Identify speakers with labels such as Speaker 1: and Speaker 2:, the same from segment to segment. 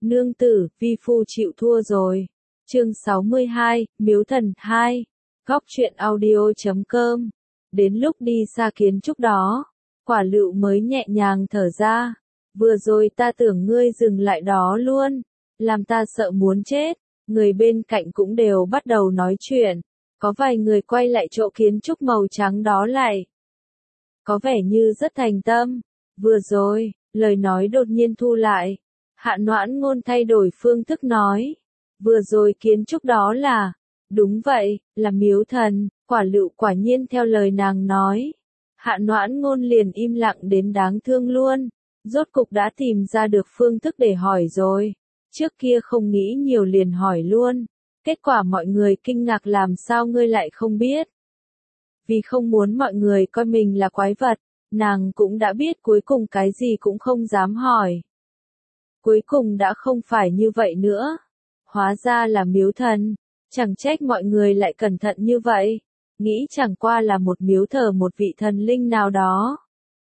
Speaker 1: Nương tử, vi phu chịu thua rồi. Chương 62, Miếu Thần 2. Góc truyện audio.com. Đến lúc đi xa kiến trúc đó, Quả Lựu mới nhẹ nhàng thở ra. Vừa rồi ta tưởng ngươi dừng lại đó luôn, làm ta sợ muốn chết. Người bên cạnh cũng đều bắt đầu nói chuyện. Có vài người quay lại chỗ kiến trúc màu trắng đó lại. Có vẻ như rất thành tâm. Vừa rồi, lời nói đột nhiên thu lại. Hạ Noãn Ngôn thay đổi phương thức nói. Vừa rồi kiến trúc đó là, đúng vậy, là miếu thần. Quả Lựu quả nhiên theo lời nàng nói. Hạ Noãn Ngôn liền im lặng đến đáng thương luôn. Rốt cục đã tìm ra được phương thức để hỏi rồi. Trước kia không nghĩ nhiều liền hỏi luôn. Kết quả mọi người kinh ngạc làm sao ngươi lại không biết. Vì không muốn mọi người coi mình là quái vật, nàng cũng đã biết cuối cùng cái gì cũng không dám hỏi. Cuối cùng đã không phải như vậy nữa. Hóa ra là miếu thần. Chẳng trách mọi người lại cẩn thận như vậy. Nghĩ chẳng qua là một miếu thờ một vị thần linh nào đó.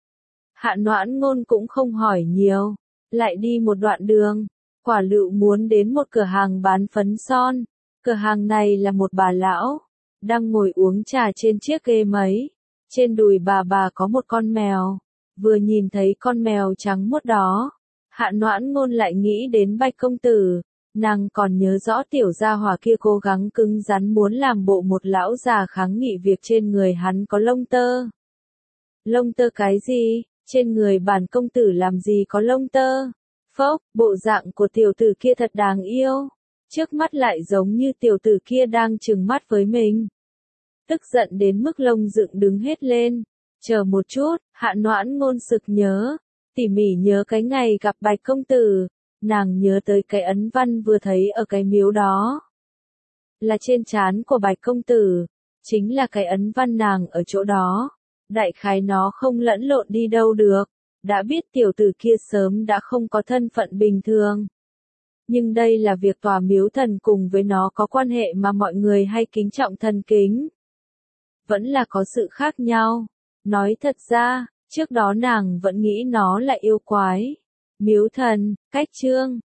Speaker 1: Hạ Noãn Ngôn cũng không hỏi nhiều. Lại đi một đoạn đường. Quả Lựu muốn đến một cửa hàng bán phấn son. Cửa hàng này là một bà lão, đang ngồi uống trà trên chiếc ghế mấy. Trên đùi bà có một con mèo. Vừa nhìn thấy con mèo trắng muốt đó, Hạ Noãn Ngôn lại nghĩ đến Bạch công tử. Nàng còn nhớ rõ tiểu gia hỏa kia cố gắng cứng rắn muốn làm bộ một lão già kháng nghị việc trên người hắn có lông tơ. Lông tơ cái gì? Trên người bản công tử làm gì có lông tơ? Phốc, bộ dạng của tiểu tử kia thật đáng yêu. Trước mắt lại giống như tiểu tử kia đang trừng mắt với mình. Tức giận đến mức lông dựng đứng hết lên. Chờ một chút, Hạ Noãn Ngôn sực nhớ. Tỉ mỉ nhớ cái ngày gặp Bạch công tử. Nàng nhớ tới cái ấn văn vừa thấy ở cái miếu đó. Là trên trán của Bạch công tử. Chính là cái ấn văn nàng ở chỗ đó. Đại khái nó không lẫn lộn đi đâu được. Đã biết tiểu tử kia sớm đã không có thân phận bình thường. Nhưng đây là việc tòa miếu thần cùng với nó có quan hệ mà mọi người hay kính trọng thần kính. Vẫn là có sự khác nhau. Nói thật ra, trước đó nàng vẫn nghĩ nó là yêu quái. Miếu thần, cách chương.